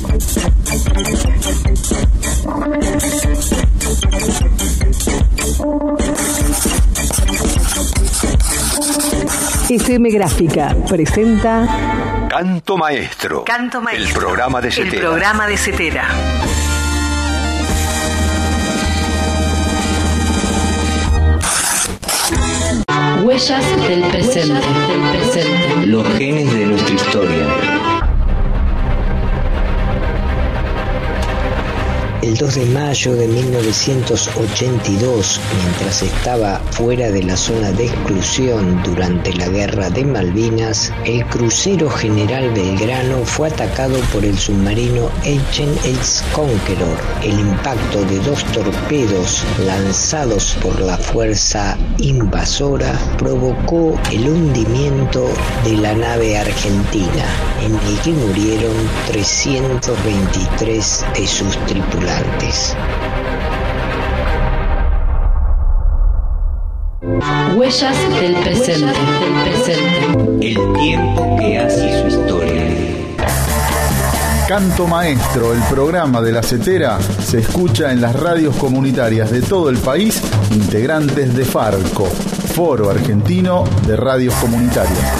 FM Gráfica presenta Canto Maestro. Canto Maestro. El programa de Cetera. El programa de Cetera. Huellas del presente. Los genes de nuestra historia. El 2 de mayo de 1982, mientras estaba fuera de la zona de exclusión durante la Guerra de Malvinas, el crucero General Belgrano fue atacado por el submarino HMS Conqueror. El impacto de dos torpedos lanzados por la fuerza invasora provocó el hundimiento de la nave argentina, en el que murieron 323 de sus tripulantes. Huellas del presente. El tiempo que hace su historia. Canto Maestro, el programa de la Cetera, se escucha en las radios comunitarias de todo el país, integrantes de FARCO, Foro Argentino de Radios Comunitarias.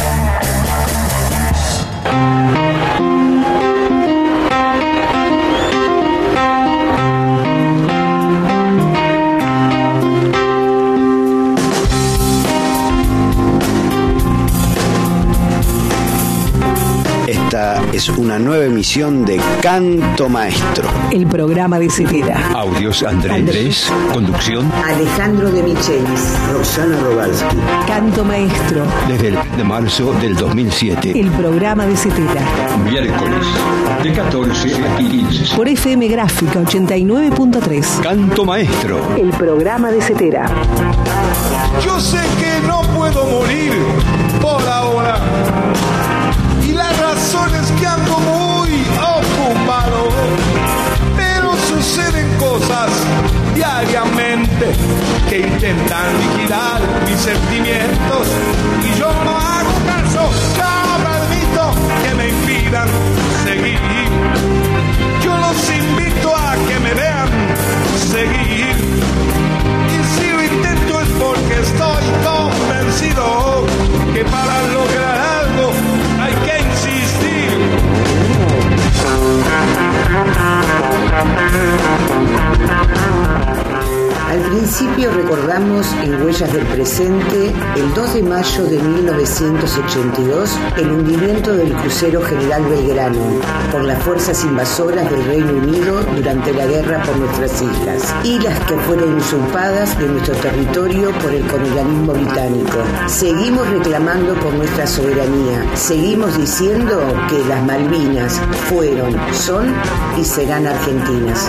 Es una nueva emisión de Canto Maestro. El programa de Cetera. Audios Andrés. Conducción Alejandro de Michelis. Roxana Rogalski. Canto Maestro. Desde el de marzo del 2007. El programa de Cetera. Miércoles de 14 a 15. Por FM Gráfica 89.3. Canto Maestro. El programa de Cetera. Yo sé que no puedo morir por ahora. Y la razón es que ando muy ocupado, pero suceden cosas diariamente que intentan liquidar mis sentimientos y yo no hago caso, no permito que me impidan seguir. Yo los invito a que me vean seguir y si lo intento es porque estoy convencido que para lograr algo hay que insistir. Al principio recordamos en Huellas del Presente el 2 de mayo de 1982 el hundimiento del crucero General Belgrano por las fuerzas invasoras del Reino Unido durante la guerra por nuestras islas y las que fueron usurpadas de nuestro territorio por el colonialismo británico. Seguimos reclamando por nuestra soberanía, seguimos diciendo que las Malvinas fueron, son y serán argentinas.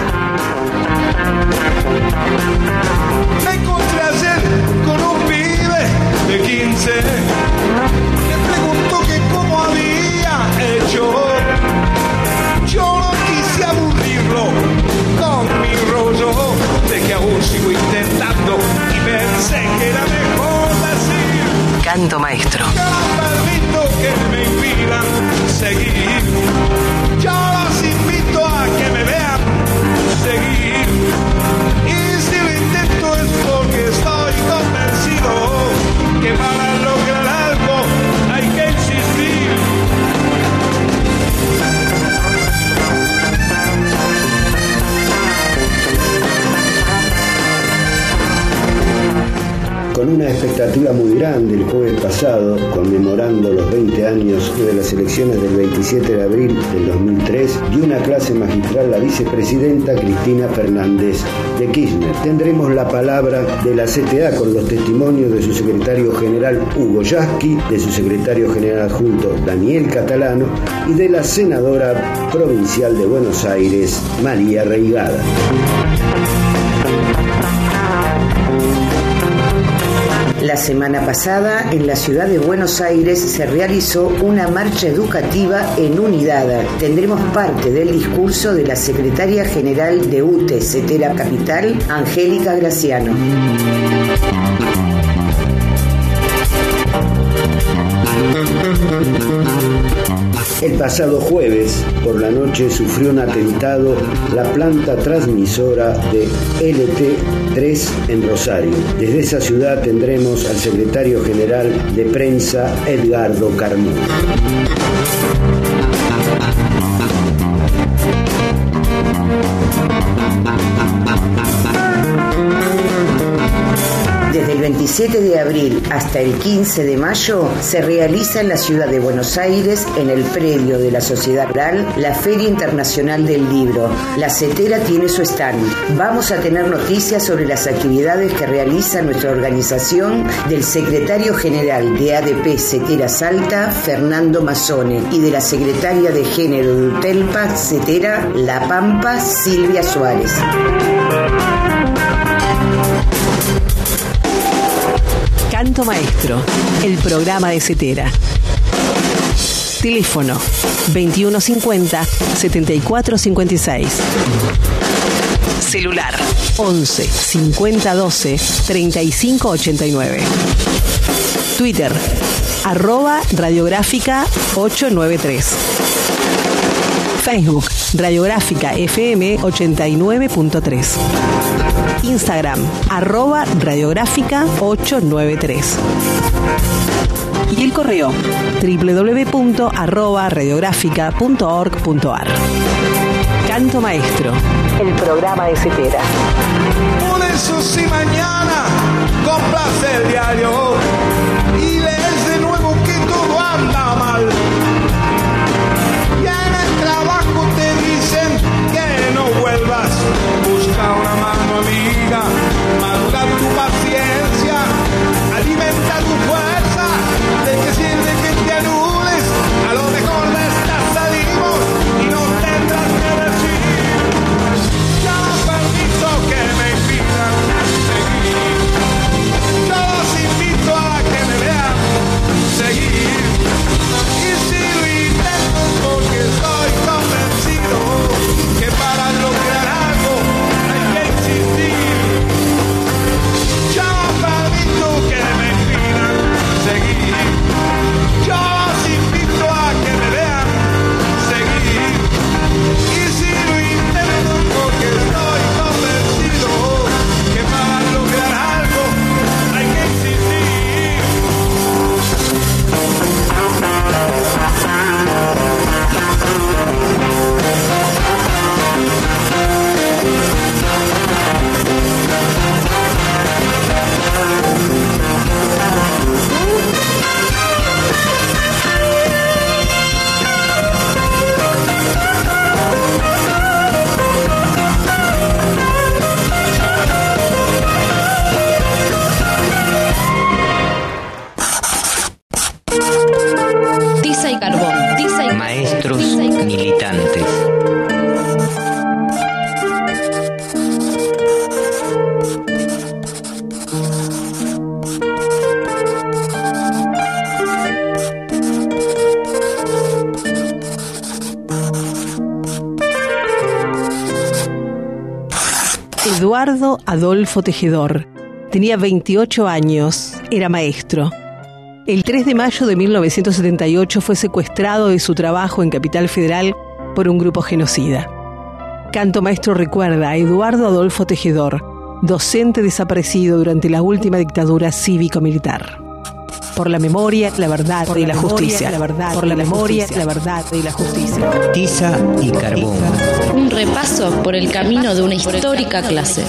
Me encontré ayer con un pibe de 15 que preguntó que cómo había hecho. Yo no quise aburrirlo con mi rollo de que aún sigo intentando y pensé que era mejor decir Canto Maestro. yo no permito que me impidan seguir. Yo los invito a que me vean seguir. Y si lo intento es porque estoy convencido que para lograr algo hay que insistir. Con una expectativa muy grande, el jueves pasado, conmemorando los 20 años de las elecciones del 27 de abril del 2003, dio una clase magistral la vicepresidenta Cristina Fernández de Kirchner. Tendremos la palabra de la CTA con los testimonios de su secretario general Hugo Yasky, de su secretario general adjunto Daniel Catalano y de la senadora provincial de Buenos Aires, María Reigada. La semana pasada, en la ciudad de Buenos Aires, se realizó una marcha educativa en unidad. Tendremos parte del discurso de la secretaria general de UTE, Cetera Capital, Angélica Graciano. El pasado jueves por la noche sufrió un atentado la planta transmisora de LT3 en Rosario. Desde esa ciudad tendremos al secretario general de prensa, Edgardo Carmona. Desde el 27 de abril hasta el 15 de mayo se realiza en la ciudad de Buenos Aires, en el predio de la Sociedad Rural, la Feria Internacional del Libro. La CETERA tiene su stand. Vamos a tener noticias sobre las actividades que realiza nuestra organización del secretario general de ADP CETERA Salta, Fernando Mazzone, y de la secretaria de Género de UTELPA CETERA La Pampa, Silvia Suárez. Canto Maestro, el programa de CETERA. Teléfono 2150-7456. Celular 11 50 12 35 89. Twitter @radiográfica 893. Facebook Radiográfica FM 89.3. Instagram @radiográfica 893. Y el correo www.radiográfica.org.ar. Canto Maestro, el programa de CETERA. Por eso si mañana compras el diario y lees de nuevo que todo anda mal, y en el trabajo te dicen que no vuelvas, busca una mano amiga, madura tu paciencia, alimenta tu fuerza. ¿De qué sirve que te anules? A lo mejor de esta salimos y no tendrás que decir. Ya no permito que me impidan seguir. Yo los invito a que me vean seguir. Y si lo intento es porque estoy convencido que para lograr algo hay que insistir. Ya no permito que me impidan seguir. Yo los invito a que me vean seguir. Y si lo intento es porque estoy convencido que para lograr algo hay que insistir. Tiza y carbón. Maestros militantes. Eduardo Adolfo Tejedor. Tenía 28 años, era maestro. El 3 de mayo de 1978 fue secuestrado de su trabajo en Capital Federal por un grupo genocida. Canto Maestro recuerda a Eduardo Adolfo Tejedor, docente desaparecido durante la última dictadura cívico-militar. Por la memoria, la verdad y la justicia. Por la memoria, la verdad y la justicia. Tiza y carbón. Un repaso por el camino de una histórica clase.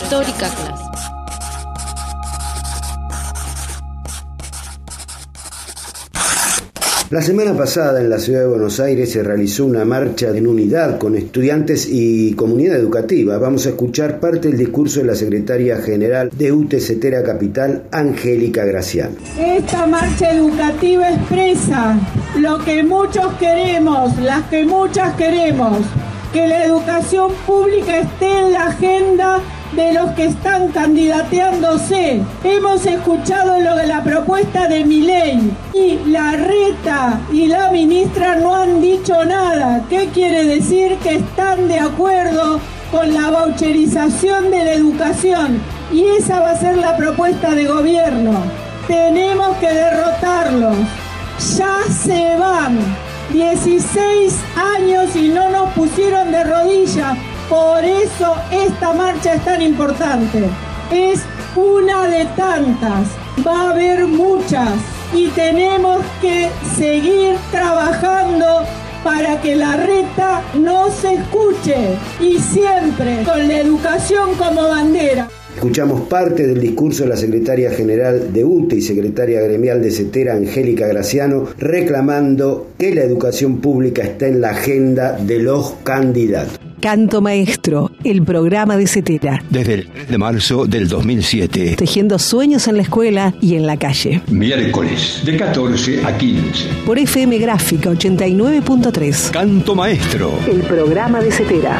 La semana pasada en la ciudad de Buenos Aires se realizó una marcha en unidad con estudiantes y comunidad educativa. Vamos a escuchar parte del discurso de la secretaria general de UTE CETERA Capital, Angélica Graciano. Esta marcha educativa expresa lo que muchos queremos, las que muchas queremos, que la educación pública esté en la agenda de los que están candidateándose. Hemos escuchado lo de la propuesta de Milei y la Reta y la ministra no han dicho nada. ¿Qué quiere decir? Que están de acuerdo con la voucherización de la educación y esa va a ser la propuesta de gobierno. Tenemos que derrotarlos. ya se van. 16 años y no nos pusieron de rodillas. Por eso esta marcha es tan importante. Es una de tantas. Va a haber muchas. Y tenemos que seguir trabajando para que la reta no se escuche. Y siempre con la educación como bandera. Escuchamos parte del discurso de la secretaria general de UTE y secretaria gremial de CETERA, Angélica Graciano, reclamando que la educación pública está en la agenda de los candidatos. Canto Maestro, el programa de CETERA. Desde el 3 de marzo del 2007. Tejiendo sueños en la escuela y en la calle. Miércoles, de 14 a 15. Por FM Gráfica 89.3. Canto Maestro. El programa de CETERA.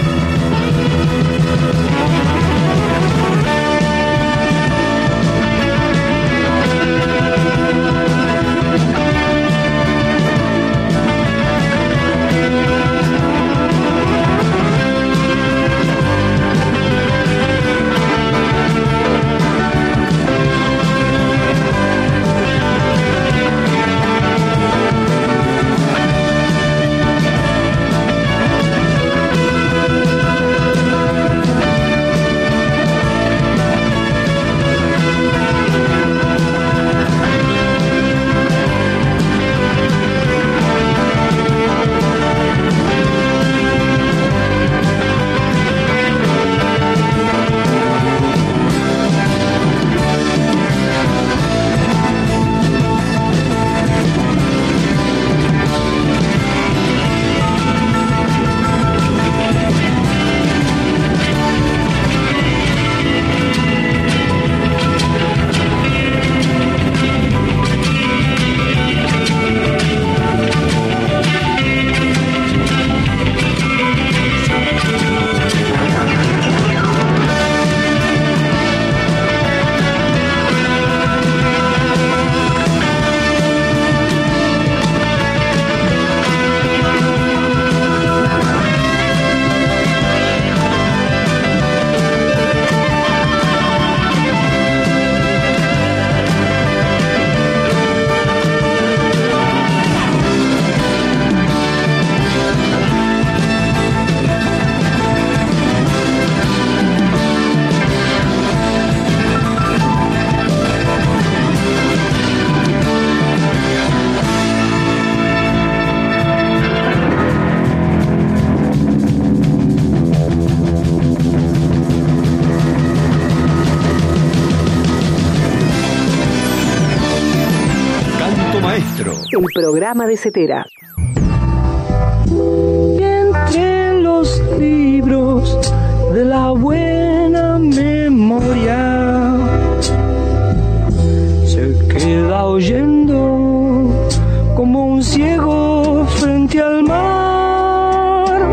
El programa de CETERA. Entre los libros de la buena memoria se queda oyendo como un ciego frente al mar.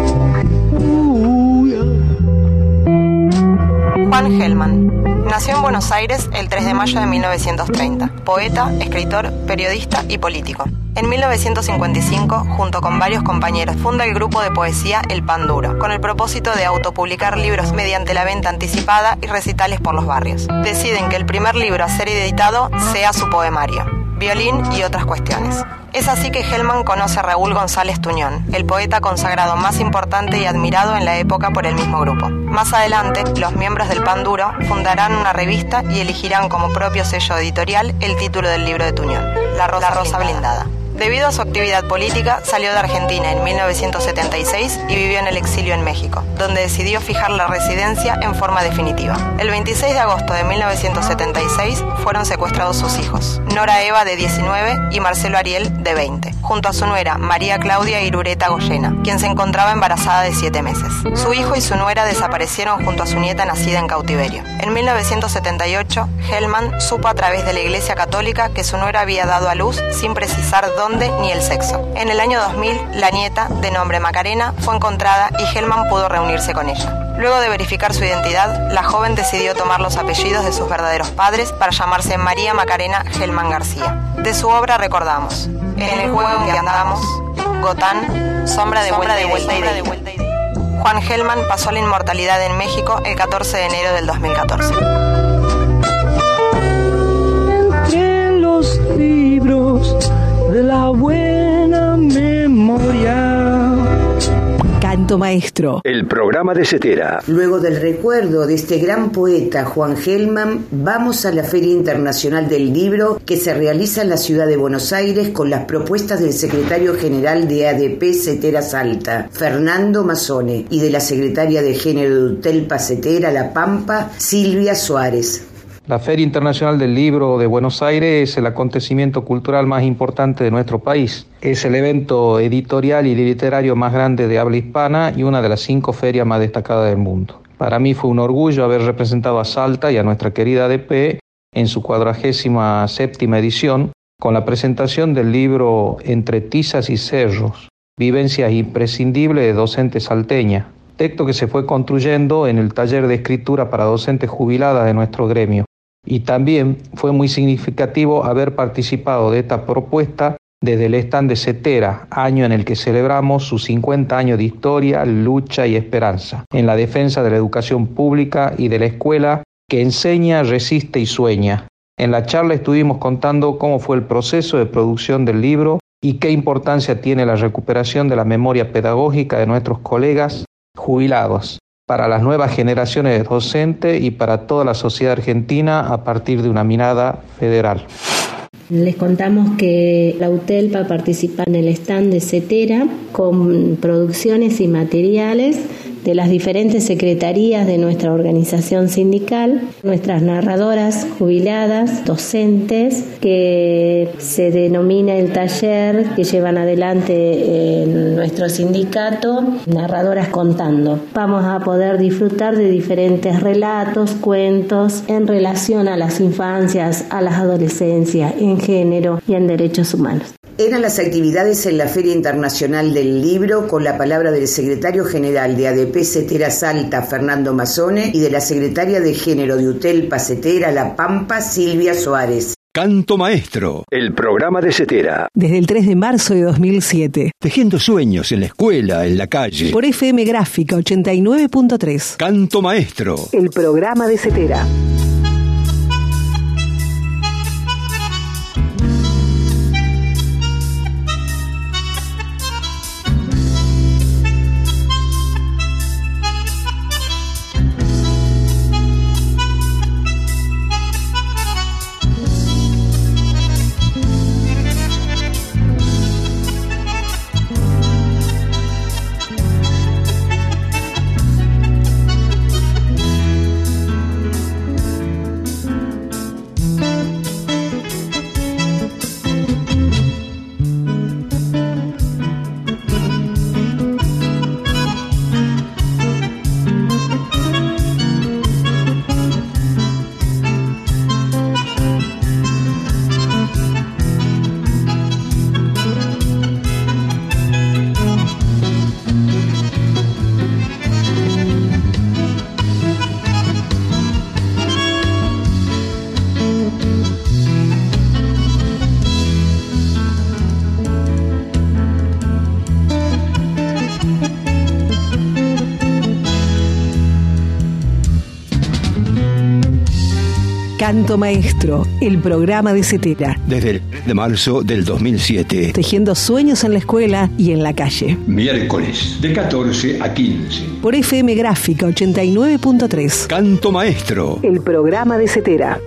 Juan Gelman nació en Buenos Aires el 3 de mayo de 1930. Poeta, escritor, periodista y político. En 1955, junto con varios compañeros, funda el grupo de poesía El Pan Duro, con el propósito de autopublicar libros mediante la venta anticipada y recitales por los barrios. Deciden que el primer libro a ser editado sea su poemario, Violín y otras cuestiones. Es así que Gelman conoce a Raúl González Tuñón, el poeta consagrado más importante y admirado en la época por el mismo grupo. Más adelante, los miembros del Pan Duro fundarán una revista y elegirán como propio sello editorial el título del libro de Tuñón, La Rosa Blindada. Debido a su actividad política, salió de Argentina en 1976 y vivió en el exilio en México, donde decidió fijar la residencia en forma definitiva. El 26 de agosto de 1976 fueron secuestrados sus hijos, Nora Eva de 19 y Marcelo Ariel de 20, junto a su nuera María Claudia Irureta Goyena, quien se encontraba embarazada de 7 meses. Su hijo y su nuera desaparecieron junto a su nieta nacida en cautiverio. En 1978, Gelman supo a través de la Iglesia Católica que su nuera había dado a luz sin precisar dónde ni el sexo. En el año 2000, la nieta, de nombre Macarena, fue encontrada y Gelman pudo reunirse con ella. Luego de verificar su identidad, la joven decidió tomar los apellidos de sus verdaderos padres para llamarse María Macarena Gelman García. De su obra recordamos En el juego en que andamos, Gotán, Sombra de vuelta y de ida. Juan Gelman pasó a la inmortalidad en México el 14 de enero del 2014. Entre los libros de de la buena memoria. Canto Maestro. El programa de Cetera. Luego del recuerdo de este gran poeta Juan Gelman, vamos a la Feria Internacional del Libro que se realiza en la ciudad de Buenos Aires con las propuestas del secretario general de ADP Cetera Salta, Fernando Mazzone, y de la secretaria de Género de UTELPA Cetera La Pampa, Silvia Suárez. La Feria Internacional del Libro de Buenos Aires es el acontecimiento cultural más importante de nuestro país. Es el evento editorial y literario más grande de habla hispana y una de las 5 ferias más destacadas del mundo. Para mí fue un orgullo haber representado a Salta y a nuestra querida ADP en su 47ª edición con la presentación del libro Entre tizas y cerros, vivencias imprescindibles de docentes salteña, texto que se fue construyendo en el taller de escritura para docentes jubiladas de nuestro gremio. Y también fue muy significativo haber participado de esta propuesta desde el stand de Cetera, año en el que celebramos sus 50 años de historia, lucha y esperanza en la defensa de la educación pública y de la escuela que enseña, resiste y sueña. En la charla estuvimos contando cómo fue el proceso de producción del libro y qué importancia tiene la recuperación de la memoria pedagógica de nuestros colegas jubilados para las nuevas generaciones de docentes y para toda la sociedad argentina a partir de una mirada federal. Les contamos que la UTELPA participa en el stand de Cetera con producciones y materiales de las diferentes secretarías de nuestra organización sindical, nuestras narradoras jubiladas, docentes, que se denomina el taller que llevan adelante en nuestro sindicato, Narradoras Contando. Vamos a poder disfrutar de diferentes relatos, cuentos en relación a las infancias, a las adolescencias, en género y en derechos humanos. Eran las actividades en la Feria Internacional del Libro con la palabra del secretario general de ADP Cetera Salta, Fernando Mazzone, y de la secretaria de Género de UTELPA Cetera La Pampa, Silvia Suárez. Canto Maestro, el programa de Cetera. Desde el 3 de marzo de 2007. Tejiendo sueños en la escuela, en la calle. Por FM Gráfica 89.3. Canto Maestro, el programa de Cetera. Canto Maestro, el programa de Cetera. Desde el de marzo del 2007. Tejiendo sueños en la escuela y en la calle. Miércoles, de 14 a 15. Por FM Gráfica 89.3. Canto Maestro, el programa de Cetera.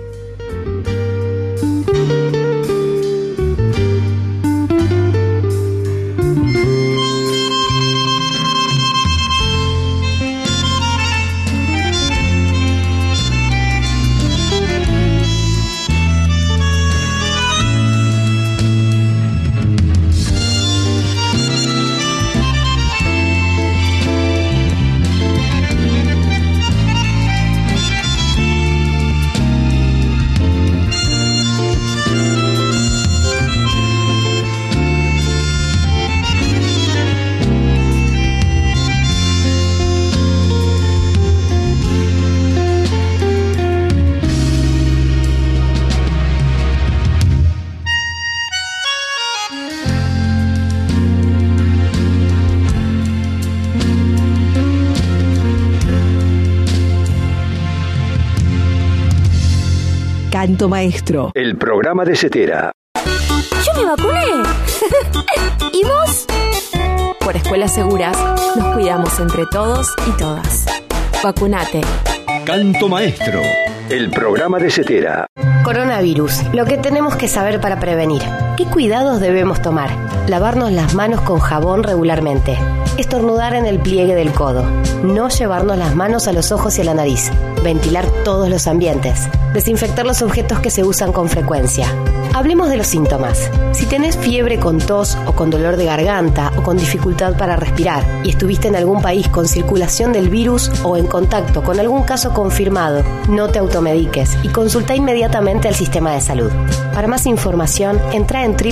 Canto Maestro, el programa de Cetera. Yo me vacuné. ¿Y vos? Por Escuelas Seguras nos cuidamos entre todos y todas. Vacunate. Canto Maestro, el programa de Cetera. Coronavirus, lo que tenemos que saber para prevenir. ¿Qué cuidados debemos tomar? Lavarnos las manos con jabón regularmente. Estornudar en el pliegue del codo. No llevarnos las manos a los ojos y a la nariz. Ventilar todos los ambientes. Desinfectar los objetos que se usan con frecuencia. Hablemos de los síntomas. Si tenés fiebre con tos o con dolor de garganta o con dificultad para respirar y estuviste en algún país con circulación del virus o en contacto con algún caso confirmado, no te automediques y consulta inmediatamente al sistema de salud. Para más información, entra en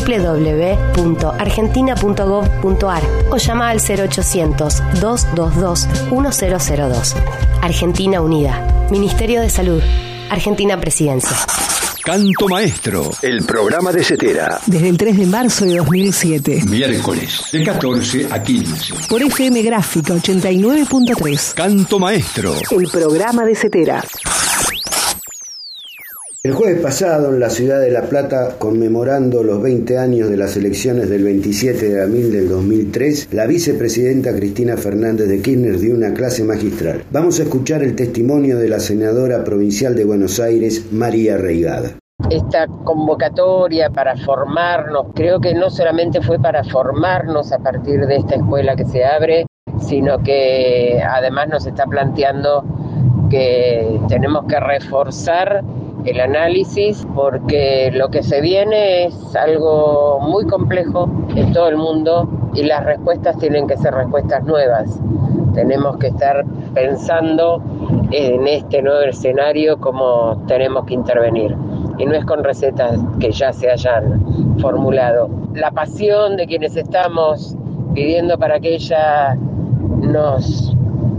www.argentina.gov.ar o llama al 0800-222-1002. Argentina Unida. Ministerio de Salud. Argentina Presidencia. Canto Maestro, el programa de Cetera. Desde el 3 de marzo de 2007. Miércoles, de 14 a 15. Por FM Gráfica 89.3. Canto Maestro, el programa de Cetera. El jueves pasado, en la ciudad de La Plata, conmemorando los 20 años de las elecciones del 27 de abril del 2003, la vicepresidenta Cristina Fernández de Kirchner dio una clase magistral. Vamos a escuchar el testimonio de la senadora provincial de Buenos Aires, María Reigada. Esta convocatoria para formarnos, creo que no solamente fue para formarnos a partir de esta escuela que se abre, sino que además nos está planteando que tenemos que reforzar el análisis, porque lo que se viene es algo muy complejo en todo el mundo y las respuestas tienen que ser respuestas nuevas. Tenemos que estar pensando en este nuevo escenario cómo tenemos que intervenir. Y no es con recetas que ya se hayan formulado. La pasión de quienes estamos pidiendo para que ella nos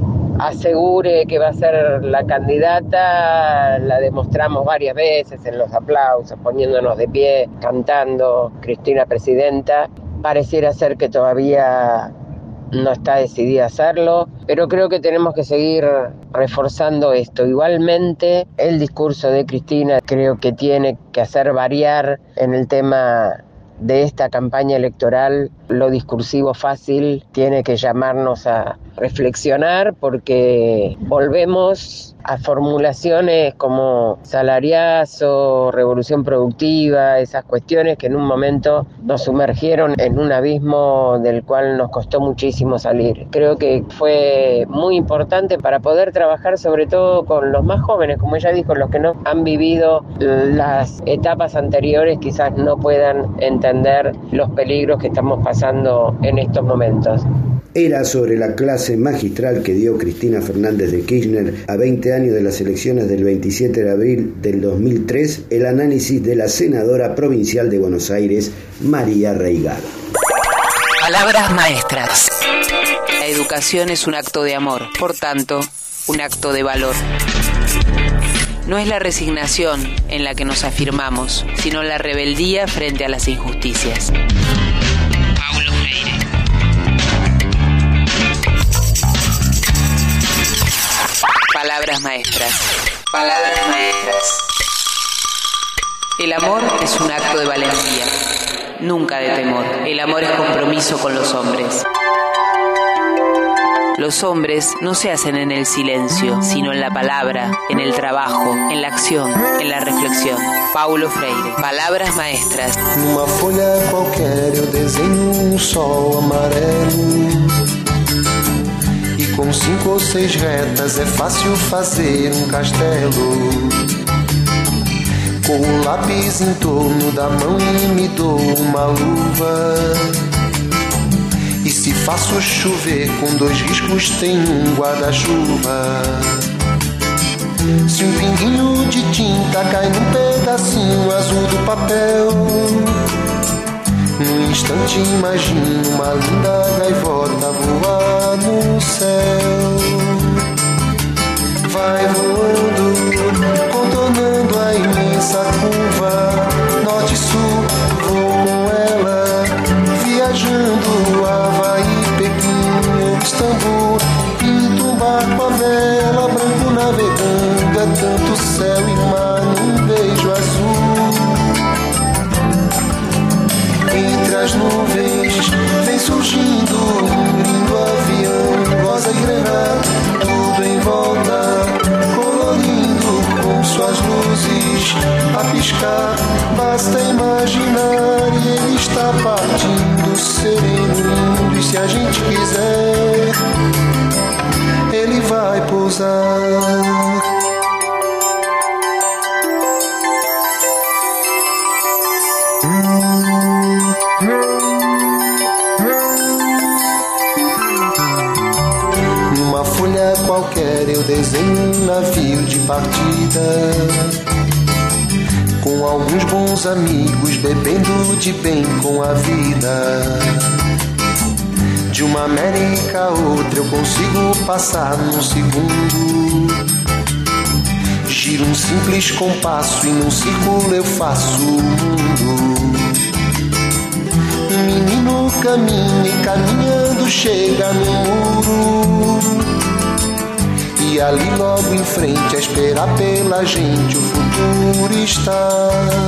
asegure que va a ser la candidata, la demostramos varias veces en los aplausos, poniéndonos de pie, cantando Cristina Presidenta. Pareciera ser que todavía no está decidida a hacerlo, pero creo que tenemos que seguir reforzando esto. Igualmente, el discurso de Cristina creo que tiene que hacer variar en el tema de esta campaña electoral. Lo discursivo fácil tiene que llamarnos a reflexionar, porque volvemos a formulaciones como salariazo, revolución productiva, esas cuestiones que en un momento nos sumergieron en un abismo del cual nos costó muchísimo salir. Creo que fue muy importante para poder trabajar sobre todo con los más jóvenes, como ella dijo, los que no han vivido las etapas anteriores quizás no puedan entender los peligros que estamos pasando en estos momentos. Era sobre la clase magistral que dio Cristina Fernández de Kirchner a 20 años de las elecciones del 27 de abril del 2003, el análisis de la senadora provincial de Buenos Aires, María Reigada. Palabras maestras. La educación es un acto de amor, por tanto, un acto de valor. No es la resignación en la que nos afirmamos, sino la rebeldía frente a las injusticias. Paulo Freire. Palabras maestras. Palabras maestras. El amor es un acto de valentía, nunca de temor. El amor es compromiso con los hombres. Los hombres no se hacen en el silencio, sino en la palabra, en el trabajo, en la acción, en la reflexión. Paulo Freire. Palabras maestras. Numa folha qualquer eu desenho sol amarelo. Com 5 ou 6 retas é fácil fazer castelo. Com o lápis em torno da mão e me dou uma luva. E se faço chover com 2 riscos tem guarda-chuva. Se pinguinho de tinta cai num pedacinho azul do papel, num instante imagino uma linda gaivota voar no céu. Vai voando, contornando a imensa curva. Norte e sul, vou com ela, viajando Havaí, Pequim, Istambul. Pinto um barco a vela, branco navegando. É tanto céu e mar num beijo azul. folha qualquer eu desenho um navio de partida, com alguns bons amigos, bebendo de bem com a vida. De uma América a outra eu consigo passar num segundo. Giro um simples compasso e num círculo eu faço o mundo. Um menino caminha e caminhando chega no muro, e ali logo em frente a esperar pela gente o futuro está.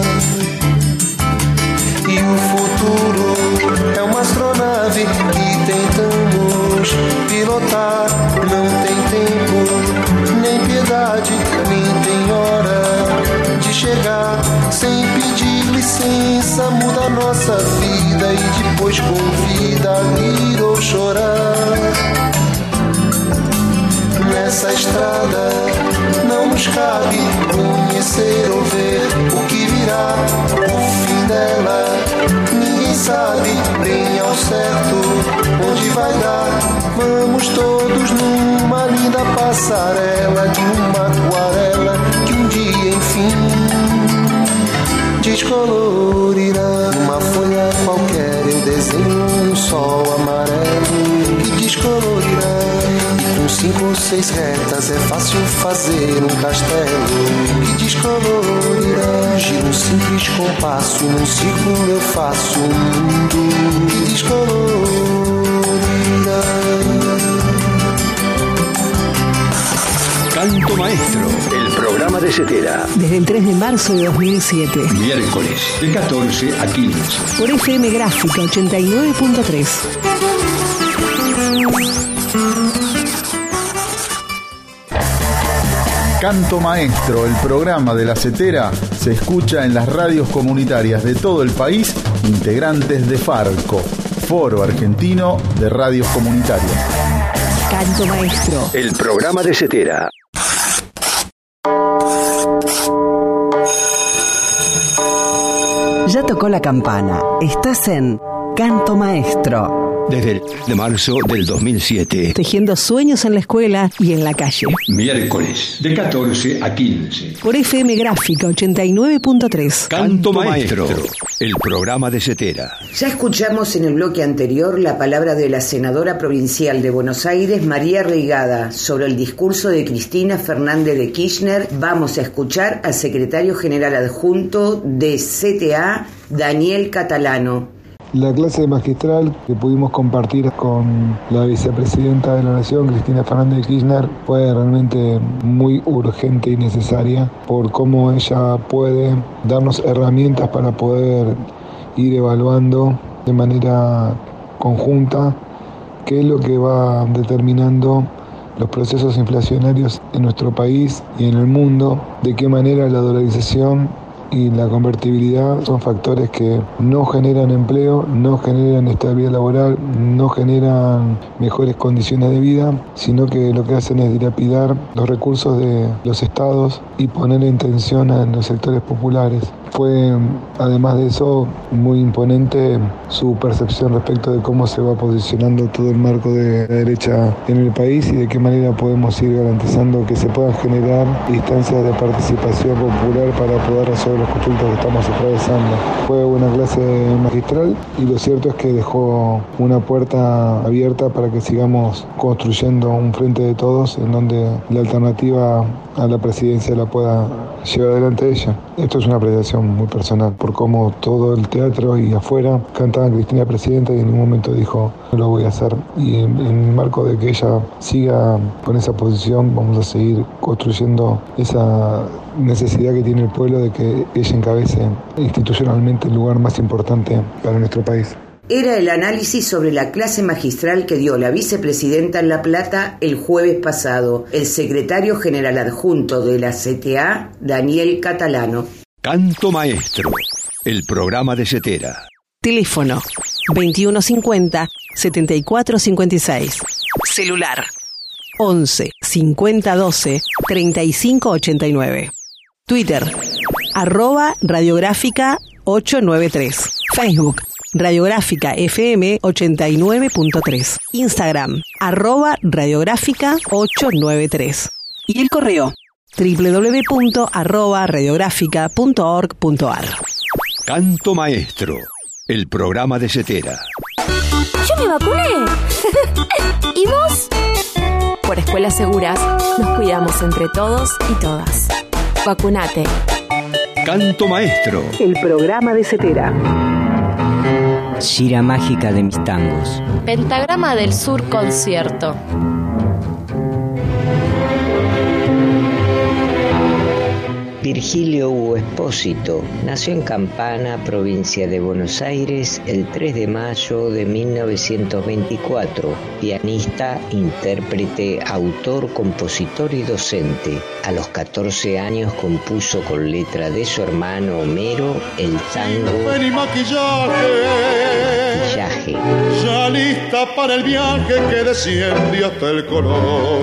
E o futuro é uma astronave que tentamos pilotar. Não tem tempo, nem piedade, nem tem hora de chegar. Sem pedir licença, muda a nossa vida e depois convida a rir ou chorar. Nessa estrada não nos cabe conhecer ou ver o que virá, o fim dela. Ninguém sabe bem ao certo onde vai dar. Vamos todos numa linda passarela de uma aquarela que um dia enfim descolorirá. Uma folha qualquer eu desenho um sol amarelo que descolorirá. E com 5 ou 6 retas é fácil fazer um castelo que descolorirá. Giro um simples compasso, num círculo eu faço um mundo que descolorirá. Canto Maestro, el programa de Cetera. Desde el 3 de marzo de 2007. Miércoles, de 14 a 15. Por FM Gráfica 89.3. Canto Maestro, el programa de la Cetera, se escucha en las radios comunitarias de todo el país, integrantes de FARCO, Foro Argentino de Radios Comunitarias. Canto Maestro, el programa de Cetera. Ya tocó la campana. Estás en Canto Maestro. Desde el 3 de marzo del 2007. Tejiendo sueños en la escuela y en la calle. Miércoles, de 14 a 15. Por FM Gráfica 89.3. Canto Maestro, el programa de Cetera. Ya escuchamos en el bloque anterior la palabra de la senadora provincial de Buenos Aires, María Reigada, sobre el discurso de Cristina Fernández de Kirchner. Vamos a escuchar al secretario general adjunto de CTA, Daniel Catalano. La clase magistral que pudimos compartir con la vicepresidenta de la Nación, Cristina Fernández de Kirchner, fue realmente muy urgente y necesaria por cómo ella puede darnos herramientas para poder ir evaluando de manera conjunta qué es lo que va determinando los procesos inflacionarios en nuestro país y en el mundo, de qué manera la dolarización y la convertibilidad son factores que no generan empleo, no generan estabilidad laboral, no generan mejores condiciones de vida, sino que lo que hacen es dilapidar los recursos de los estados y poner en tensión en los sectores populares. Fue, además de eso, muy imponente su percepción respecto de cómo se va posicionando todo el marco de la derecha en el país y de qué manera podemos ir garantizando que se puedan generar instancias de participación popular para poder resolver los conflictos que estamos atravesando. Fue una clase magistral y lo cierto es que dejó una puerta abierta para que sigamos construyendo un frente de todos en donde la alternativa a la presidencia la pueda llevar adelante ella. Esto es una apreciación muy personal por cómo todo el teatro y afuera cantaba Cristina Presidenta y en un momento dijo no lo voy a hacer, y en el marco de que ella siga con esa posición vamos a seguir construyendo esa necesidad que tiene el pueblo de que ella encabece institucionalmente el lugar más importante para nuestro país. Era el análisis sobre la clase magistral que dio la vicepresidenta en La Plata el jueves pasado, el secretario general adjunto de la CTA, Daniel Catalano. Canto Maestro, el programa de Cetera. Teléfono 2150 7456. Celular 11 50 12 35 89. Twitter @radiográfica 893. Facebook Radiográfica FM 89.3. Instagram, @radiográfica 893. Y el correo, www.radiográfica.org.ar. Canto Maestro, el programa de Cetera. ¡Yo me vacuné! ¿Y vos? Por Escuelas Seguras nos cuidamos entre todos y todas. Vacunate. Canto Maestro, el programa de Cetera. Shira mágica de mis tangos. Pentagrama del Sur concierto. Virgilio Hugo Espósito nació en Campana, provincia de Buenos Aires, el 3 de mayo de 1924. Pianista, intérprete, autor, compositor y docente. A los 14 años compuso con letra de su hermano Homero el tango Maquillaje. Ya lista para el viaje que desciende hasta el color.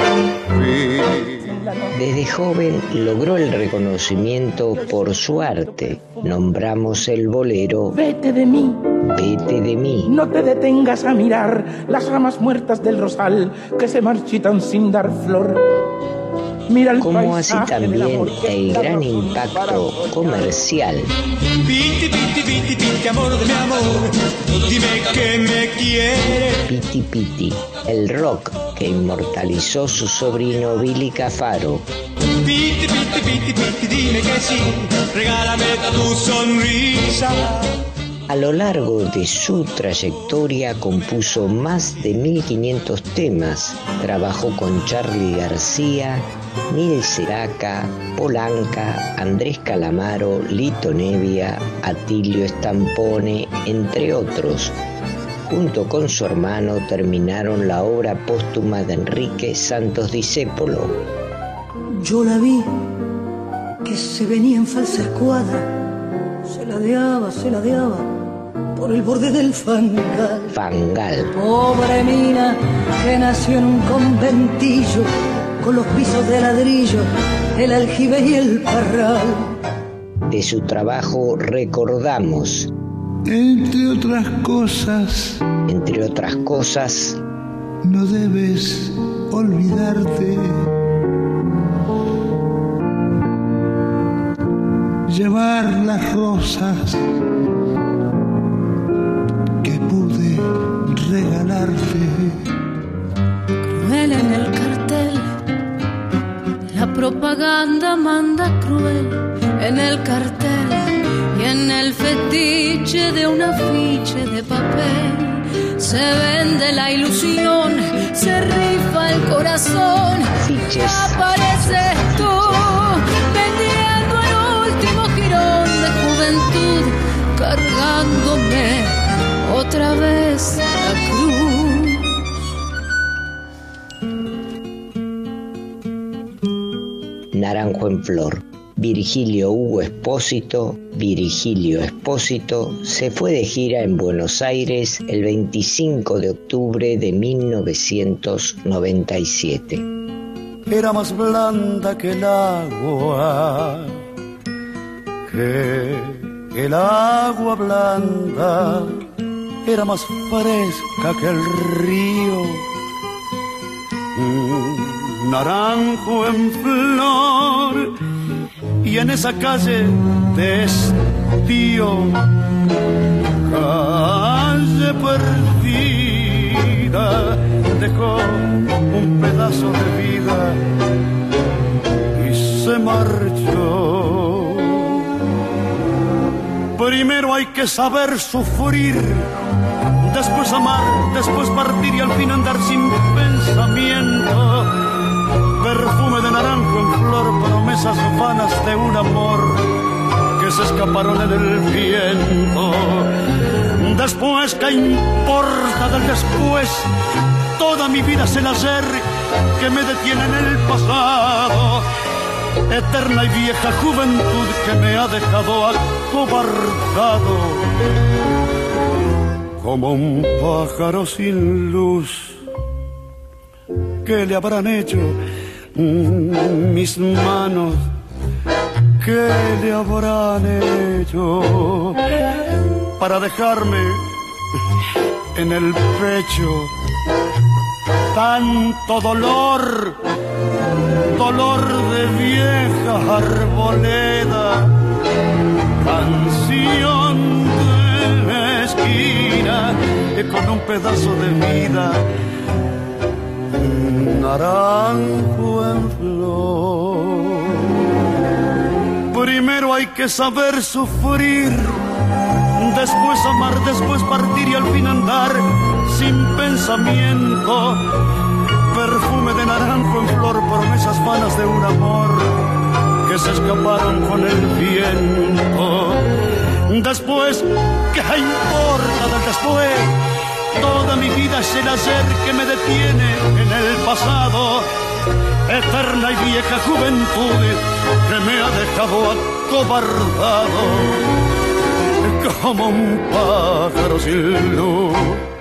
Desde joven logró el reconocimiento por su arte. Nombramos el bolero Vete de mí. Vete de mí. No te detengas a mirar las ramas muertas del rosal que se marchitan sin dar flor. Mira el como así también el gran impacto comercial. Piti, piti, piti, piti, amor de mi amor, dime que me quieres. Piti Piti, el rock que inmortalizó su sobrino Billy Cafaro. Piti, piti, piti, piti, dime que sí, regálame tu sonrisa. A lo largo de su trayectoria compuso más de 1500 temas. Trabajó con Charly García, Nil Sedaka, Polanca, Andrés Calamaro, Lito Nevia, Atilio Stampone, entre otros. Junto con su hermano terminaron la obra póstuma de Enrique Santos Discépolo. Yo la vi, que se venía en falsa escuadra, se ladeaba por el borde del fangal. Fangal. Pobre mina que nació en un conventillo, con los pisos de ladrillo, el aljibe y el parral. De su trabajo recordamos, entre otras cosas, no debes olvidarte. Llevar las rosas que pude regalarte. Cruel en el cartel, la propaganda manda cruel en el cartel y en el fetiche de un afiche de papel. Se vende la ilusión, se rifa el corazón. Fiches. Apareces tú vendiendo el último jirón de juventud, cargándome otra vez la cruz. Naranjo en flor. Virgilio Hugo Espósito se fue de gira en Buenos Aires el 25 de octubre de 1997. Era más blanda que el agua, que el agua blanda, era más fresca que el río. Naranjo en flor, y en esa calle de estío, calle perdida, dejó un pedazo de vida y se marchó. Primero hay que saber sufrir, después amar, después partir y al fin andar sin pensamiento. Perfume de naranjo en flor, promesas vanas de un amor que se escaparon en el viento. Después, ¿qué importa del después? Toda mi vida es el ayer que me detiene en el pasado. Eterna y vieja juventud que me ha dejado acobardado, como un pájaro sin luz. ¿Qué le habrán hecho mis manos? ¿Qué le habrán hecho para dejarme en el pecho, tanto dolor, dolor de vieja arboleda, canción de la esquina, con un pedazo de vida, naranjo en flor. Primero hay que saber sufrir, después amar, después partir y al fin andar sin pensamiento. Perfume de naranjo en flor, promesas vanas de un amor que se escaparon con el viento. Después, ¿qué importa del después? Toda mi vida es el ayer que me detiene en el pasado. Eterna y vieja juventud que me ha dejado acobardado como un pájaro sin luz.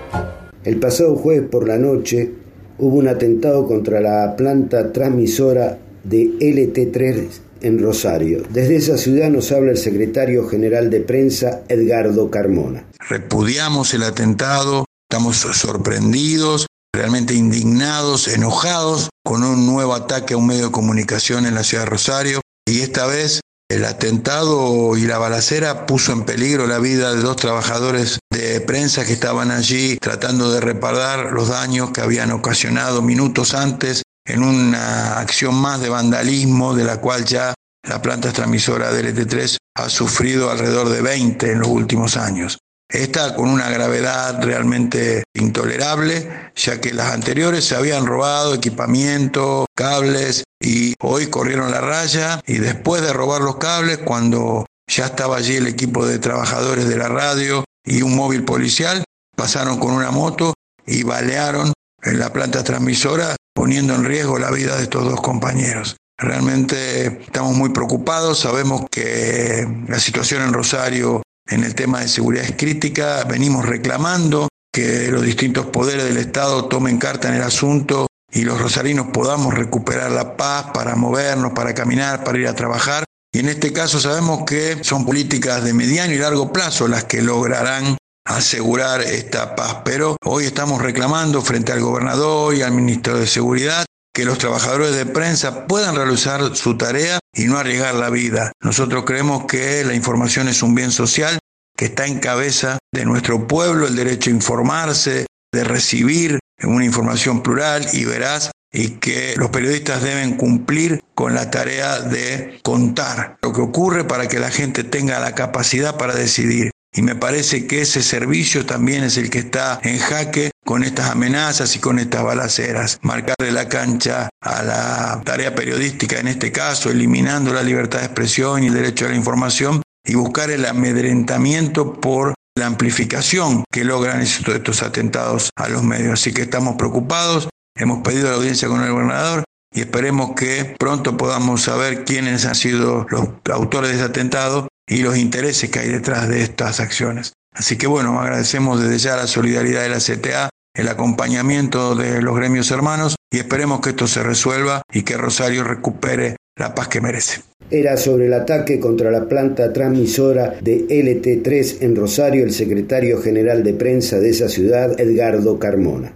El pasado jueves por la noche hubo un atentado contra la planta transmisora de LT3 en Rosario. Desde esa ciudad nos habla el secretario general de prensa, Edgardo Carmona. Repudiamos el atentado, estamos sorprendidos, realmente indignados, enojados con un nuevo ataque a un medio de comunicación en la ciudad de Rosario, y esta vez el atentado y la balacera puso en peligro la vida de 2 trabajadores de prensa que estaban allí tratando de reparar los daños que habían ocasionado minutos antes en una acción más de vandalismo, de la cual ya la planta transmisora del LT3 ha sufrido alrededor de 20 en los últimos años. Esta con una gravedad realmente intolerable, ya que las anteriores se habían robado equipamiento, cables, y hoy corrieron la raya, y después de robar los cables, cuando ya estaba allí el equipo de trabajadores de la radio y un móvil policial, pasaron con una moto y balearon en la planta transmisora, poniendo en riesgo la vida de estos 2 compañeros. Realmente estamos muy preocupados, sabemos que la situación en Rosario en el tema de seguridad es crítica, venimos reclamando que los distintos poderes del Estado tomen carta en el asunto y los rosarinos podamos recuperar la paz para movernos, para caminar, para ir a trabajar. Y en este caso sabemos que son políticas de mediano y largo plazo las que lograrán asegurar esta paz. Pero hoy estamos reclamando frente al gobernador y al ministro de Seguridad que los trabajadores de prensa puedan realizar su tarea y no arriesgar la vida. Nosotros creemos que la información es un bien social que está en cabeza de nuestro pueblo, el derecho a informarse, de recibir una información plural y veraz, y que los periodistas deben cumplir con la tarea de contar lo que ocurre para que la gente tenga la capacidad para decidir. Y me parece que ese servicio también es el que está en jaque con estas amenazas y con estas balaceras. Marcarle la cancha a la tarea periodística, en este caso, eliminando la libertad de expresión y el derecho a la información, y buscar el amedrentamiento por la amplificación que logran estos atentados a los medios. Así que estamos preocupados, hemos pedido la audiencia con el gobernador y esperemos que pronto podamos saber quiénes han sido los autores de ese atentado y los intereses que hay detrás de estas acciones. Así que bueno, agradecemos desde ya la solidaridad de la CTA, el acompañamiento de los gremios hermanos, y esperemos que esto se resuelva y que Rosario recupere la paz que merece. Era sobre el ataque contra la planta transmisora de LT3 en Rosario el secretario general de prensa de esa ciudad, Edgardo Carmona.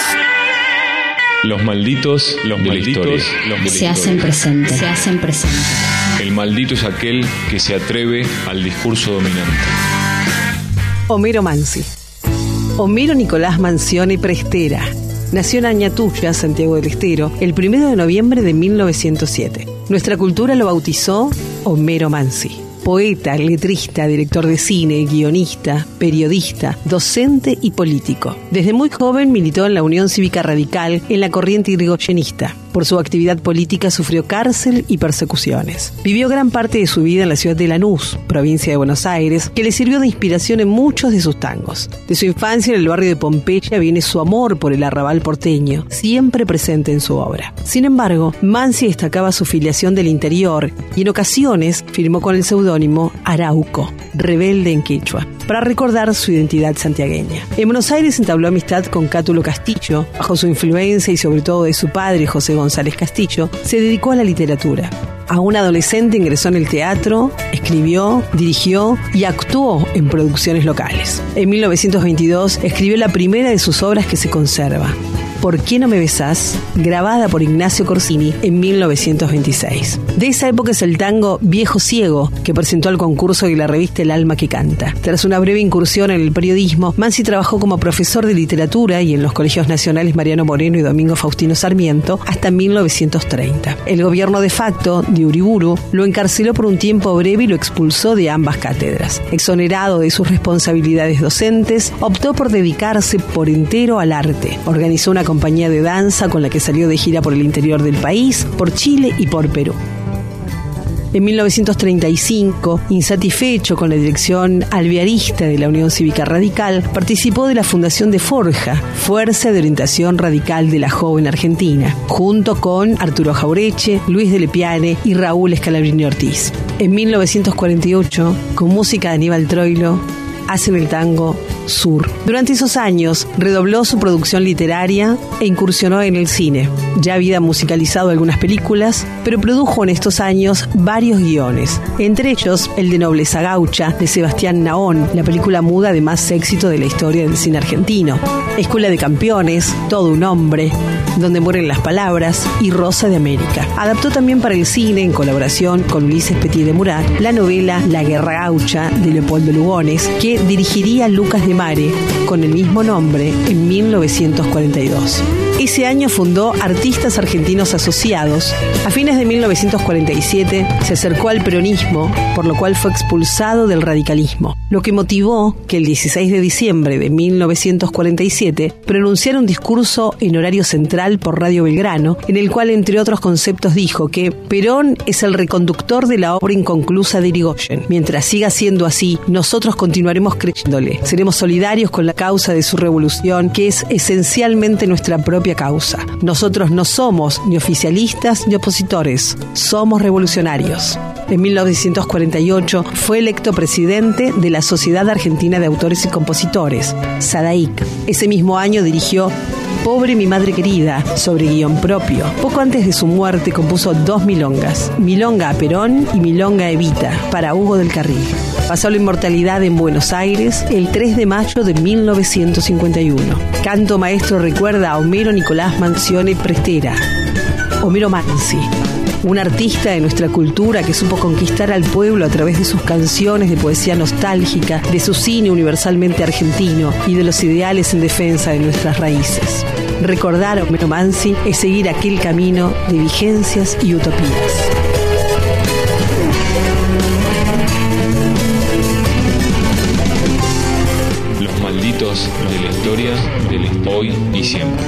Los malditos de la historia. Se hacen presentes. El maldito es aquel que se atreve al discurso dominante. Homero Mansi. Homero Nicolás Mansione Prestera nació en Añatuya, Santiago del Estero, el 1 de noviembre de 1907. Nuestra cultura lo bautizó Homero Mansi. Poeta, letrista, director de cine, guionista, periodista, docente y político. Desde muy joven militó en la Unión Cívica Radical en la corriente irigoyenista. Por su actividad política sufrió cárcel y persecuciones. Vivió gran parte de su vida en la ciudad de Lanús, provincia de Buenos Aires, que le sirvió de inspiración en muchos de sus tangos. De su infancia en el barrio de Pompeya viene su amor por el arrabal porteño, siempre presente en su obra. Sin embargo, Mansi destacaba su filiación del interior y en ocasiones firmó con el seudónimo Arauco, rebelde en quechua, para recordar su identidad santiagueña. En Buenos Aires entabló amistad con Cátulo Castillo. Bajo su influencia y sobre todo de su padre, José González Castillo, se dedicó a la literatura. Aún adolescente ingresó en el teatro, escribió, dirigió y actuó en producciones locales. En 1922 escribió la primera de sus obras que se conserva, ¿Por qué no me besás?, grabada por Ignacio Corsini en 1926. De esa época es el tango Viejo Ciego, que presentó al concurso de la revista El Alma que Canta. Tras una breve incursión en el periodismo, Mansi trabajó como profesor de literatura y en los colegios nacionales Mariano Moreno y Domingo Faustino Sarmiento hasta 1930. El gobierno de facto de Uriburu lo encarceló por un tiempo breve y lo expulsó de ambas cátedras. Exonerado de sus responsabilidades docentes, optó por dedicarse por entero al arte. Organizó una compañía de danza con la que salió de gira por el interior del país, por Chile y por Perú. En 1935, insatisfecho con la dirección alvearista de la Unión Cívica Radical, participó de la fundación de Forja, Fuerza de Orientación Radical de la Joven Argentina, junto con Arturo Jaureche, Luis de Lepiane y Raúl Scalabrini Ortiz. En 1948, con música de Aníbal Troilo, hacen el tango Sur. Durante esos años redobló su producción literaria e incursionó en el cine. Ya había musicalizado algunas películas, pero produjo en estos años varios guiones, entre ellos el de Nobleza Gaucha, de Sebastián Nahón, la película muda de más éxito de la historia del cine argentino, Escuela de Campeones, Todo un hombre, Donde mueren las palabras y Rosa de América. Adaptó también para el cine, en colaboración con Ulises Petit de Murat, la novela La Guerra Gaucha de Leopoldo Lugones, que dirigiría Lucas de Mare con el mismo nombre en 1942. Ese año fundó Artistas Argentinos Asociados. A fines de 1947 se acercó al peronismo, por lo cual fue expulsado del radicalismo, lo que motivó que el 16 de diciembre de 1947 pronunciara un discurso en horario central por Radio Belgrano, en el cual, entre otros conceptos, dijo que Perón es el reconductor de la obra inconclusa de Irigoyen. Mientras siga siendo así, nosotros continuaremos creyéndole. Seremos solidarios con la causa de su revolución, que es esencialmente nuestra propia causa. Nosotros no somos ni oficialistas ni opositores, somos revolucionarios. En 1948 fue electo presidente de la Sociedad Argentina de Autores y Compositores, SADAIC. Ese mismo año dirigió Pobre mi madre querida, sobre guión propio. Poco antes de su muerte compuso 2 milongas, Milonga a Perón y Milonga a Evita, para Hugo del Carril. Pasó la inmortalidad en Buenos Aires el 3 de mayo de 1951. Canto Maestro recuerda a Homero Nicolás Mansione Prestera, Homero Mansi, un artista de nuestra cultura que supo conquistar al pueblo a través de sus canciones de poesía nostálgica, de su cine universalmente argentino y de los ideales en defensa de nuestras raíces. Recordar a Homero Mansi es seguir aquel camino de vigencias y utopías. Los malditos de la historia, del hoy y siempre.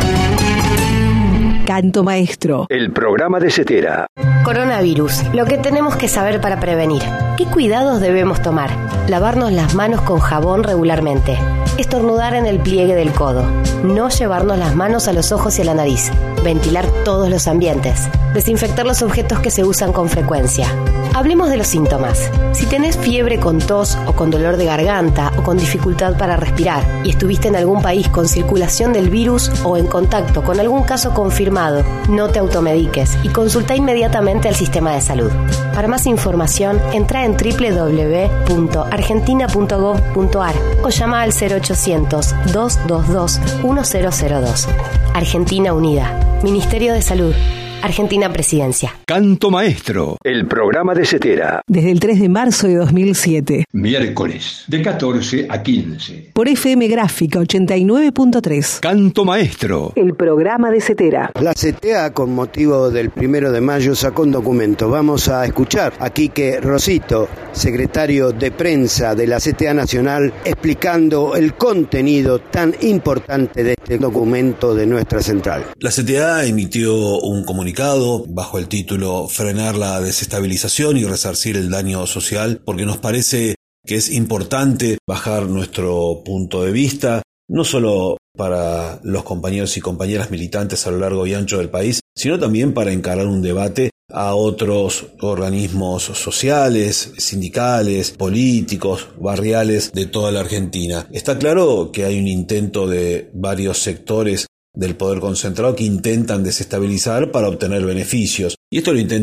Canto Maestro. El programa de Cetera. Coronavirus. Lo que tenemos que saber para prevenir. ¿Qué cuidados debemos tomar? Lavarnos las manos con jabón regularmente. Estornudar en el pliegue del codo. No llevarnos las manos a los ojos y a la nariz. Ventilar todos los ambientes. Desinfectar los objetos que se usan con frecuencia. Hablemos de los síntomas. Si tenés fiebre con tos o con dolor de garganta o con dificultad para respirar y estuviste en algún país con circulación del virus o en contacto con algún caso confirmado, no te automediques y consulta inmediatamente al sistema de salud. Para más información, entra en www.argentina.gov.ar o llama al 0800-222-1002. Argentina Unida. Ministerio de Salud. Argentina Presidencia. Canto Maestro, el programa de Cetera. Desde el 3 de marzo de 2007. Miércoles, de 14 a 15. Por FM Gráfica 89.3. Canto Maestro, el programa de Cetera. La CTA, con motivo del 1 de mayo, sacó un documento. Vamos a escuchar a Quique Rosito, secretario de prensa de la CTA Nacional, explicando el contenido tan importante de este documento de nuestra central. La CTA emitió un comunicado bajo el título Frenar la desestabilización y resarcir el daño social, porque nos parece que es importante bajar nuestro punto de vista, no solo para los compañeros y compañeras militantes a lo largo y ancho del país, sino también para encarar un debate a otros organismos sociales, sindicales, políticos, barriales de toda la Argentina. Está claro que hay un intento de varios sectores del poder concentrado que intentan desestabilizar para obtener beneficios. Y esto lo intentan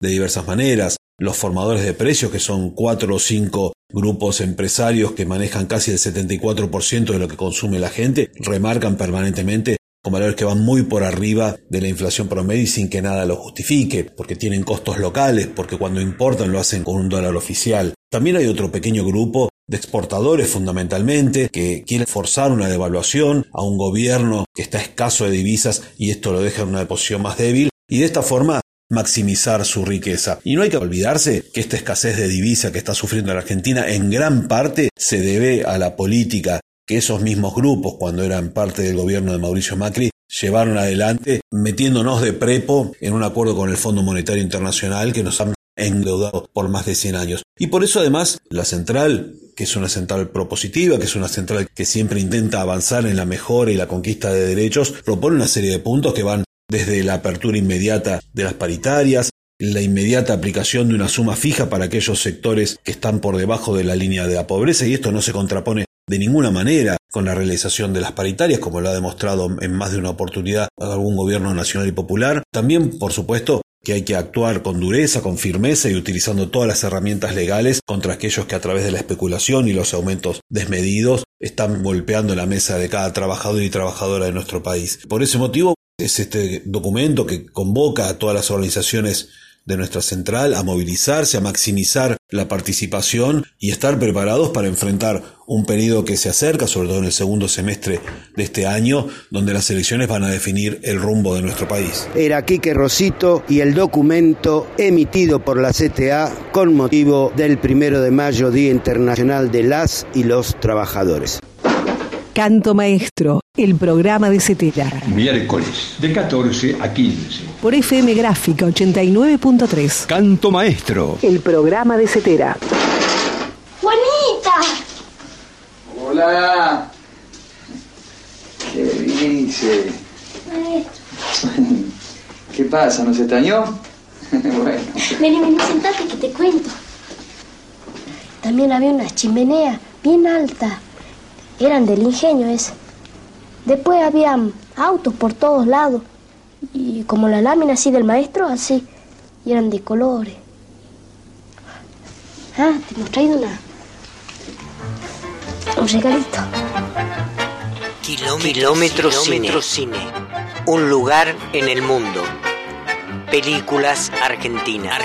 de diversas maneras. Los formadores de precios, que son 4 o 5 grupos empresarios que manejan casi el 74% de lo que consume la gente, remarcan permanentemente con valores que van muy por arriba de la inflación promedio y sin que nada lo justifique, porque tienen costos locales, porque cuando importan lo hacen con un dólar oficial. También hay otro pequeño grupo de exportadores fundamentalmente que quieren forzar una devaluación a un gobierno que está escaso de divisas y esto lo deja en una posición más débil y de esta forma maximizar su riqueza. Y no hay que olvidarse que esta escasez de divisa que está sufriendo la Argentina en gran parte se debe a la política que esos mismos grupos, cuando eran parte del gobierno de Mauricio Macri, llevaron adelante metiéndonos de prepo en un acuerdo con el Fondo Monetario Internacional que nos han endeudado por más de 100 años. Y por eso además la central, que es una central propositiva, que es una central que siempre intenta avanzar en la mejora y la conquista de derechos, propone una serie de puntos que van desde la apertura inmediata de las paritarias, la inmediata aplicación de una suma fija para aquellos sectores que están por debajo de la línea de la pobreza, y esto no se contrapone de ninguna manera con la realización de las paritarias, como lo ha demostrado en más de una oportunidad algún gobierno nacional y popular. También, por supuesto, que hay que actuar con dureza, con firmeza y utilizando todas las herramientas legales contra aquellos que a través de la especulación y los aumentos desmedidos están golpeando la mesa de cada trabajador y trabajadora de nuestro país. Por ese motivo es este documento que convoca a todas las organizaciones de nuestra central a movilizarse, a maximizar la participación y estar preparados para enfrentar un periodo que se acerca, sobre todo en el segundo semestre de este año, donde las elecciones van a definir el rumbo de nuestro país. Era Quique Rosito y el documento emitido por la CTA con motivo del 1 de mayo, Día Internacional de las y los Trabajadores. Canto Maestro, el programa de CETERA. Miércoles, de 14 a 15. Por FM Gráfica 89.3. Canto Maestro, el programa de CETERA. ¡Juanita! Hola. ¿Qué dice? ¿Qué pasa? ¿Nos extrañó? Bueno. Vení, sentate que te cuento. También había una chimenea bien alta. Eran del ingenio ese. Después había autos por todos lados. Y como la lámina así del maestro, así. Y eran de colores. Ah, te hemos traído un regalito. Kilómetro Cine. Un lugar en el mundo. Películas argentinas.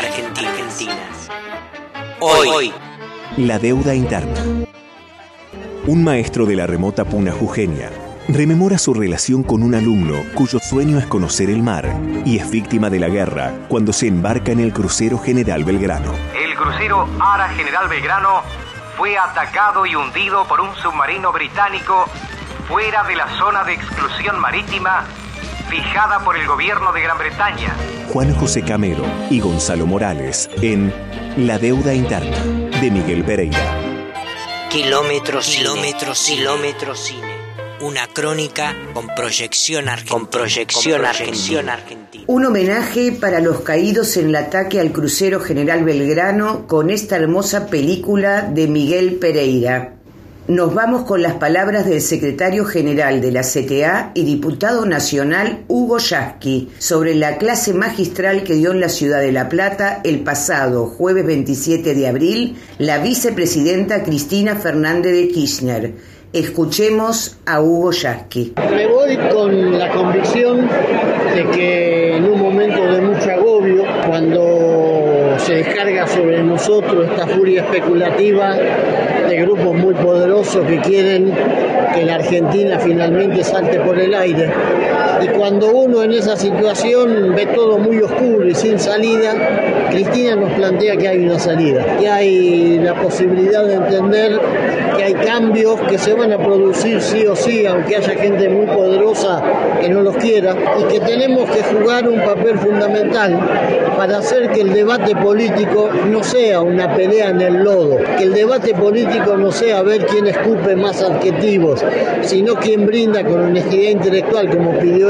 Hoy. La deuda interna. Un maestro de la remota Puna Jujeña rememora su relación con un alumno cuyo sueño es conocer el mar y es víctima de la guerra cuando se embarca en el crucero General Belgrano. El crucero Ara General Belgrano fue atacado y hundido por un submarino británico fuera de la zona de exclusión marítima fijada por el gobierno de Gran Bretaña. Juan José Camero y Gonzalo Morales en La deuda interna, de Miguel Pereira. Kilómetro Cine. Una crónica con proyección argentina. Un homenaje para los caídos en el ataque al crucero General Belgrano con esta hermosa película de Miguel Pereira. Nos vamos con las palabras del secretario general de la CTA y diputado nacional Hugo Yasky sobre la clase magistral que dio en la ciudad de La Plata el pasado jueves 27 de abril la vicepresidenta Cristina Fernández de Kirchner. Escuchemos a Hugo Yasky. Me voy con la convicción de que en un momento de mucho agobio, cuando se descarga sobre nosotros esta furia especulativa de grupos muy poderosos que quieren que la Argentina finalmente salte por el aire, y cuando uno en esa situación ve todo muy oscuro y sin salida, Cristina nos plantea que hay una salida, que hay la posibilidad de entender que hay cambios que se van a producir sí o sí, aunque haya gente muy poderosa que no los quiera, y que tenemos que jugar un papel fundamental para hacer que el debate político no sea una pelea en el lodo, que el debate político no sea ver quién escupe más adjetivos, sino quién brinda con honestidad intelectual, como pidió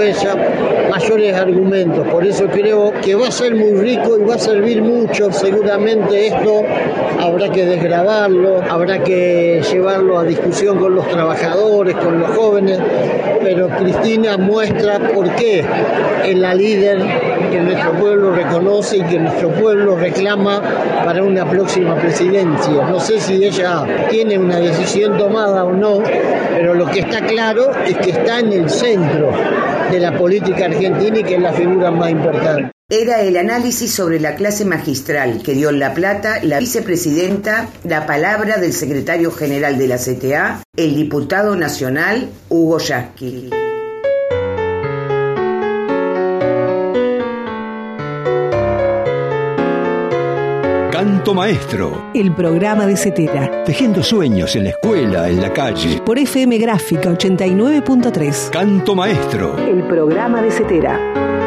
cabeza mayores argumentos. Por eso creo que va a ser muy rico y va a servir mucho. Seguramente esto habrá que desgravarlo, habrá que llevarlo a discusión con los trabajadores, con los jóvenes, pero Cristina muestra por qué es la líder que nuestro pueblo reconoce y que nuestro pueblo reclama para una próxima presidencia. No sé si ella tiene una decisión tomada o no, pero lo que está claro es que está en el centro de la política argentina y que es la figura más importante. Era el análisis sobre la clase magistral que dio en La Plata la vicepresidenta, la palabra del secretario general de la CTA, el diputado nacional Hugo Yasky. Canto Maestro. El programa de Cetera. Tejiendo sueños en la escuela, en la calle. Por FM Gráfica 89.3. Canto Maestro. El programa de Cetera.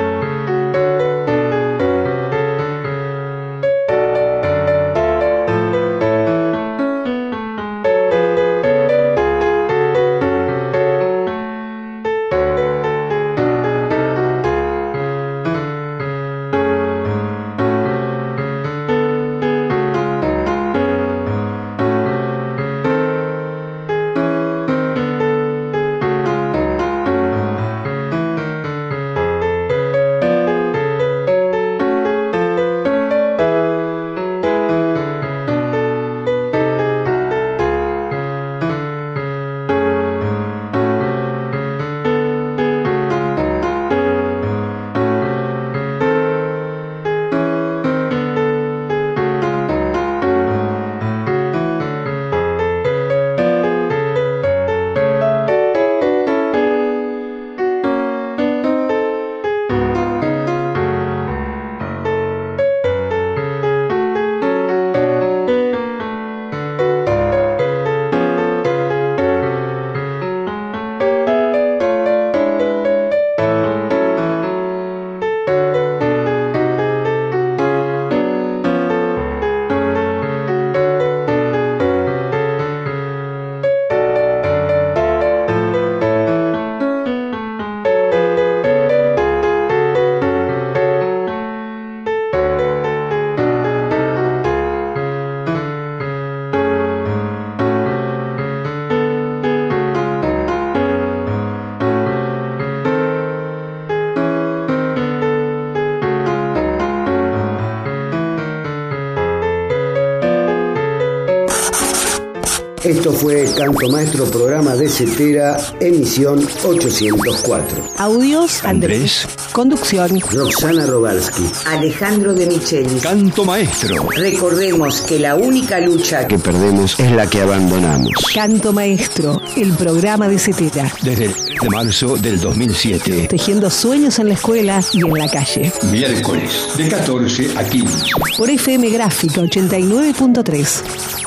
Esto fue Canto Maestro, programa de Cetera, emisión 804. Audios, Andrés. Conducción, Roxana Rogalski. Alejandro de Michelis. Canto Maestro. Recordemos que la única lucha que perdemos es la que abandonamos. Canto Maestro, el programa de Cetera. Desde el 3 de marzo del 2007. Tejiendo sueños en la escuela y en la calle. Miércoles, de 14 a 15. Por FM Gráfica 89.3.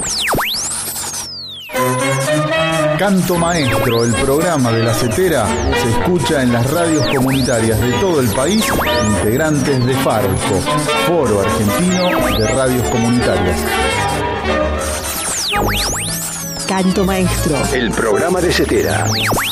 Canto Maestro, el programa de la Cetera, se escucha en las radios comunitarias de todo el país, integrantes de FARCO, Foro Argentino de Radios Comunitarias. Canto Maestro, el programa de Cetera.